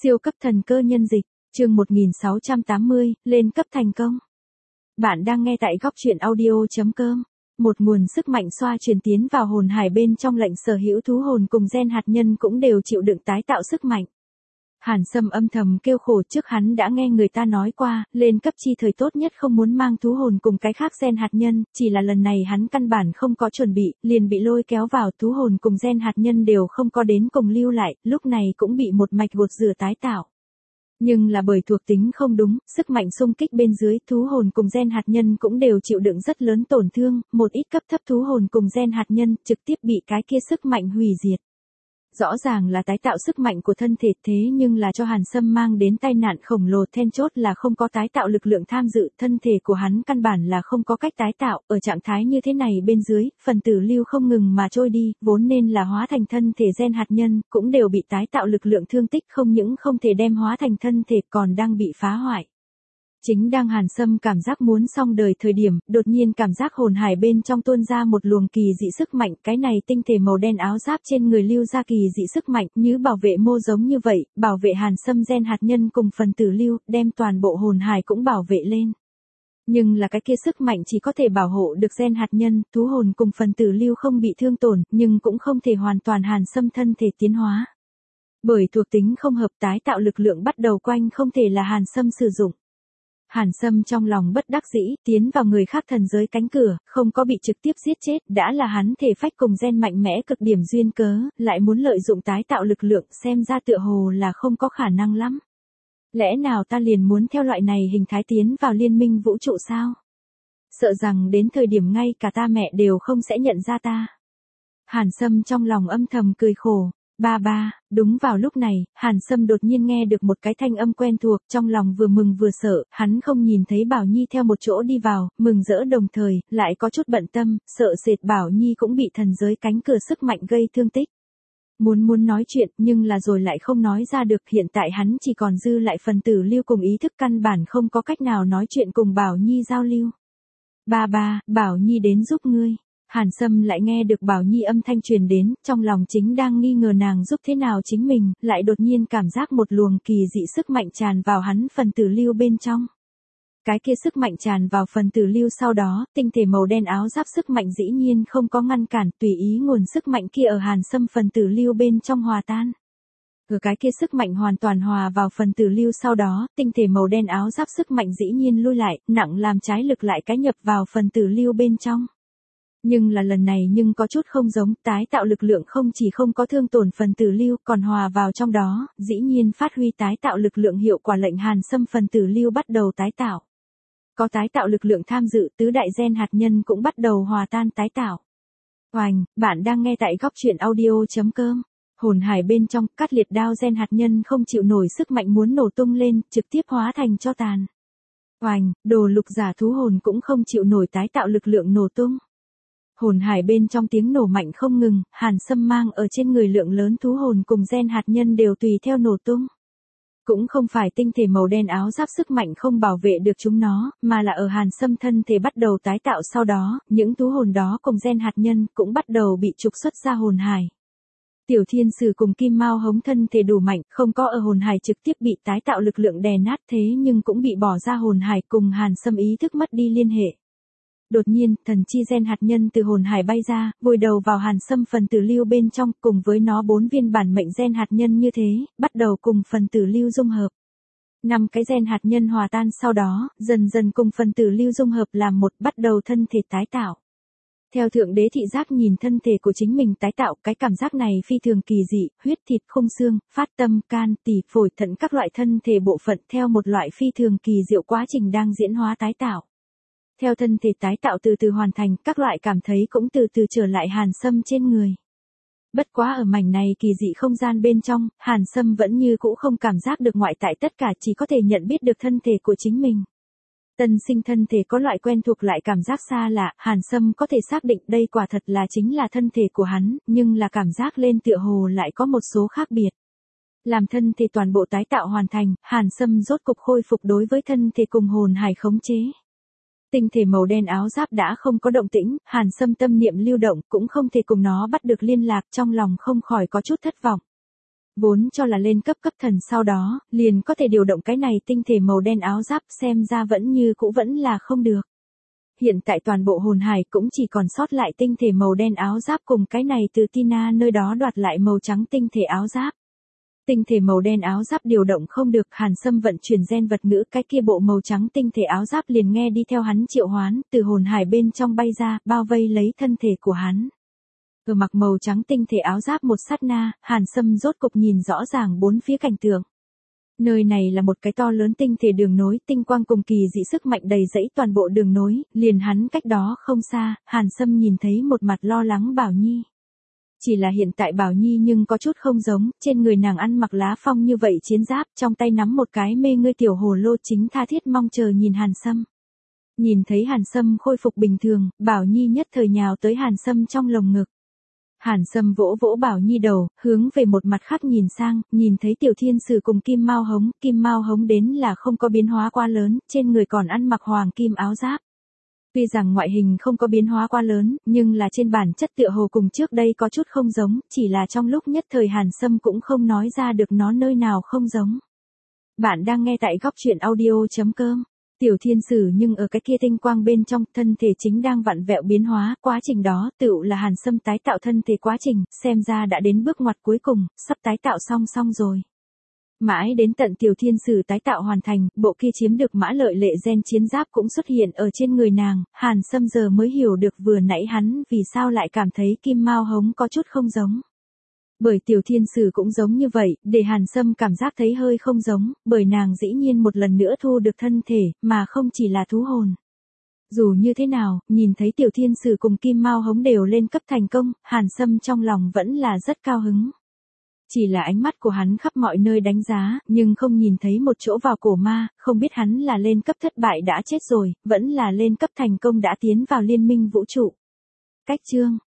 Siêu cấp thần cơ nhân dịch, chương 1680, lên cấp thành công. Bạn đang nghe tại góc truyện audio.com. Một nguồn sức mạnh xoa truyền tiến vào hồn hải bên trong lệnh sở hữu thú hồn cùng gen hạt nhân cũng đều chịu đựng tái tạo sức mạnh. Hàn Sâm âm thầm kêu khổ, trước hắn đã nghe người ta nói qua, lên cấp chi thời tốt nhất không muốn mang thú hồn cùng cái khác gen hạt nhân, chỉ là lần này hắn căn bản không có chuẩn bị, liền bị lôi kéo vào, thú hồn cùng gen hạt nhân đều không có đến cùng lưu lại, lúc này cũng bị một mạch gột rửa tái tạo. Nhưng là bởi thuộc tính không đúng, sức mạnh xung kích bên dưới, thú hồn cùng gen hạt nhân cũng đều chịu đựng rất lớn tổn thương, một ít cấp thấp thú hồn cùng gen hạt nhân trực tiếp bị cái kia sức mạnh hủy diệt. Rõ ràng là tái tạo sức mạnh của thân thể, thế nhưng là cho Hàn Sâm mang đến tai nạn khổng lồ, then chốt là không có tái tạo lực lượng tham dự, thân thể của hắn căn bản là không có cách tái tạo, ở trạng thái như thế này bên dưới, phần tử lưu không ngừng mà trôi đi, vốn nên là hóa thành thân thể gen hạt nhân, cũng đều bị tái tạo lực lượng thương tích, không những không thể đem hóa thành thân thể còn đang bị phá hoại. Chính đang Hàn Sâm cảm giác muốn xong đời thời điểm, đột nhiên cảm giác hồn hải bên trong tuôn ra một luồng kỳ dị sức mạnh, cái này tinh thể màu đen áo giáp trên người lưu ra kỳ dị sức mạnh, như bảo vệ mô giống như vậy, bảo vệ Hàn Sâm gen hạt nhân cùng phần tử lưu, đem toàn bộ hồn hải cũng bảo vệ lên. Nhưng là cái kia sức mạnh chỉ có thể bảo hộ được gen hạt nhân, thú hồn cùng phần tử lưu không bị thương tổn, nhưng cũng không thể hoàn toàn Hàn Sâm thân thể tiến hóa. Bởi thuộc tính không hợp, tái tạo lực lượng bắt đầu quanh không thể là Hàn Sâm sử dụng. Hàn Sâm trong lòng bất đắc dĩ, tiến vào người khác thần giới cánh cửa, không có bị trực tiếp giết chết, đã là hắn thể phách cùng gen mạnh mẽ cực điểm duyên cớ, lại muốn lợi dụng tái tạo lực lượng, xem ra tựa hồ là không có khả năng lắm. Lẽ nào ta liền muốn theo loại này hình thái tiến vào liên minh vũ trụ sao? Sợ rằng đến thời điểm ngay cả ta mẹ đều không sẽ nhận ra ta. Hàn Sâm trong lòng âm thầm cười khổ. Ba, đúng vào lúc này, Hàn Sâm đột nhiên nghe được một cái thanh âm quen thuộc, trong lòng vừa mừng vừa sợ, hắn không nhìn thấy Bảo Nhi theo một chỗ đi vào, mừng rỡ đồng thời, lại có chút bận tâm, sợ sệt Bảo Nhi cũng bị thần giới cánh cửa sức mạnh gây thương tích. Muốn nói chuyện, nhưng là rồi lại không nói ra được, hiện tại hắn chỉ còn dư lại phần tử lưu cùng ý thức căn bản không có cách nào nói chuyện cùng Bảo Nhi giao lưu. Ba, Bảo Nhi đến giúp ngươi. Hàn Sâm lại nghe được Bảo Nhi âm thanh truyền đến, trong lòng chính đang nghi ngờ nàng giúp thế nào chính mình, lại đột nhiên cảm giác một luồng kỳ dị sức mạnh tràn vào hắn phần tử lưu bên trong. Cái kia sức mạnh tràn vào phần tử lưu sau đó, tinh thể màu đen áo giáp sức mạnh dĩ nhiên không có ngăn cản, tùy ý nguồn sức mạnh kia ở Hàn Sâm phần tử lưu bên trong hòa tan. Ở cái kia sức mạnh hoàn toàn hòa vào phần tử lưu sau đó, tinh thể màu đen áo giáp sức mạnh dĩ nhiên lui lại, nặng làm trái lực lại cái nhập vào phần tử lưu bên trong. Nhưng là lần này nhưng có chút không giống, tái tạo lực lượng không chỉ không có thương tổn phần tử lưu, còn hòa vào trong đó, dĩ nhiên phát huy tái tạo lực lượng hiệu quả, lệnh Hàn Sâm phần tử lưu bắt đầu tái tạo. Có tái tạo lực lượng tham dự, tứ đại gen hạt nhân cũng bắt đầu hòa tan tái tạo. Oành, bạn đang nghe tại góc truyện audio.com. Hồn hải bên trong, cắt liệt đao gen hạt nhân không chịu nổi sức mạnh muốn nổ tung lên, trực tiếp hóa thành tro tàn. Oành, đồ lục giả thú hồn cũng không chịu nổi tái tạo lực lượng nổ tung. Hồn hải bên trong tiếng nổ mạnh không ngừng, Hàn Sâm mang ở trên người lượng lớn thú hồn cùng gen hạt nhân đều tùy theo nổ tung. Cũng không phải tinh thể màu đen áo giáp sức mạnh không bảo vệ được chúng nó, mà là ở Hàn Sâm thân thể bắt đầu tái tạo sau đó, những thú hồn đó cùng gen hạt nhân cũng bắt đầu bị trục xuất ra hồn hải. Tiểu thiên sử cùng kim mao hống thân thể đủ mạnh, không có ở hồn hải trực tiếp bị tái tạo lực lượng đè nát, thế nhưng cũng bị bỏ ra hồn hải, cùng Hàn Sâm ý thức mất đi liên hệ. Đột nhiên, thần chi gen hạt nhân từ hồn hải bay ra, vùi đầu vào Hàn Sâm phần tử lưu bên trong, cùng với nó 4 viên bản mệnh gen hạt nhân như thế, bắt đầu cùng phần tử lưu dung hợp. 5 cái gen hạt nhân hòa tan sau đó, dần dần cùng phần tử lưu dung hợp làm một, bắt đầu thân thể tái tạo. Theo thượng đế thị giác nhìn thân thể của chính mình tái tạo, cái cảm giác này phi thường kỳ dị, huyết thịt khung xương, phát tâm, can, tỳ, phổi, thận các loại thân thể bộ phận theo một loại phi thường kỳ diệu quá trình đang diễn hóa tái tạo. Theo thân thể tái tạo từ từ hoàn thành, các loại cảm thấy cũng từ từ trở lại Hàn Sâm trên người. Bất quá ở mảnh này kỳ dị không gian bên trong, Hàn Sâm vẫn như cũ không cảm giác được ngoại tại, tất cả chỉ có thể nhận biết được thân thể của chính mình. Tân sinh thân thể có loại quen thuộc lại cảm giác xa lạ, Hàn Sâm có thể xác định đây quả thật là chính là thân thể của hắn, nhưng là cảm giác lên tựa hồ lại có một số khác biệt. Làm thân thể toàn bộ tái tạo hoàn thành, Hàn Sâm rốt cục khôi phục đối với thân thể cùng hồn hải khống chế. Tinh thể màu đen áo giáp đã không có động tĩnh, Hàn Sâm tâm niệm lưu động, cũng không thể cùng nó bắt được liên lạc, trong lòng không khỏi có chút thất vọng. Vốn cho là lên cấp thần sau đó, liền có thể điều động cái này tinh thể màu đen áo giáp, xem ra vẫn như cũ vẫn là không được. Hiện tại toàn bộ hồn hải cũng chỉ còn sót lại tinh thể màu đen áo giáp cùng cái này từ Tina nơi đó đoạt lại màu trắng tinh thể áo giáp. Tinh thể màu đen áo giáp điều động không được, Hàn Sâm vận chuyển gen vật ngữ, cái kia bộ màu trắng tinh thể áo giáp liền nghe đi theo hắn triệu hoán, từ hồn hải bên trong bay ra, bao vây lấy thân thể của hắn. Ở mặc màu trắng tinh thể áo giáp một sát na, Hàn Sâm rốt cục nhìn rõ ràng bốn phía cảnh tượng. Nơi này là một cái to lớn tinh thể đường nối, tinh quang cùng kỳ dị sức mạnh đầy dẫy toàn bộ đường nối, liền hắn cách đó không xa, Hàn Sâm nhìn thấy một mặt lo lắng Bảo Nhi. Chỉ là hiện tại Bảo Nhi nhưng có chút không giống, trên người nàng ăn mặc lá phong như vậy chiến giáp, trong tay nắm một cái mê ngươi tiểu hồ lô, chính tha thiết mong chờ nhìn Hàn Sâm. Nhìn thấy Hàn Sâm khôi phục bình thường, Bảo Nhi nhất thời nhào tới Hàn Sâm trong lồng ngực. Hàn Sâm vỗ vỗ Bảo Nhi đầu, hướng về một mặt khác nhìn sang, nhìn thấy Tiểu Thiên Sử cùng Kim Mao Hống đến là không có biến hóa quá lớn, trên người còn ăn mặc hoàng kim áo giáp. Tuy rằng ngoại hình không có biến hóa quá lớn, nhưng là trên bản chất tựa hồ cùng trước đây có chút không giống, chỉ là trong lúc nhất thời Hàn Sâm cũng không nói ra được nó nơi nào không giống. Bạn đang nghe tại góc truyện audio.com. Tiểu Thiên Sử nhưng ở cái kia tinh quang bên trong, thân thể chính đang vặn vẹo biến hóa, quá trình đó tựu là Hàn Sâm tái tạo thân thể quá trình, xem ra đã đến bước ngoặt cuối cùng, sắp tái tạo xong rồi. Mãi đến tận Tiểu Thiên Sử tái tạo hoàn thành, bộ kia chiếm được mã lợi lệ gen chiến giáp cũng xuất hiện ở trên người nàng, Hàn Sâm giờ mới hiểu được vừa nãy hắn vì sao lại cảm thấy Kim Mao Hống có chút không giống. Bởi Tiểu Thiên Sử cũng giống như vậy, để Hàn Sâm cảm giác thấy hơi không giống, bởi nàng dĩ nhiên một lần nữa thu được thân thể, mà không chỉ là thú hồn. Dù như thế nào, nhìn thấy Tiểu Thiên Sử cùng Kim Mao Hống đều lên cấp thành công, Hàn Sâm trong lòng vẫn là rất cao hứng. Chỉ là ánh mắt của hắn khắp mọi nơi đánh giá, nhưng không nhìn thấy một chỗ vào cổ ma, không biết hắn là lên cấp thất bại đã chết rồi, vẫn là lên cấp thành công đã tiến vào liên minh vũ trụ. Cách chương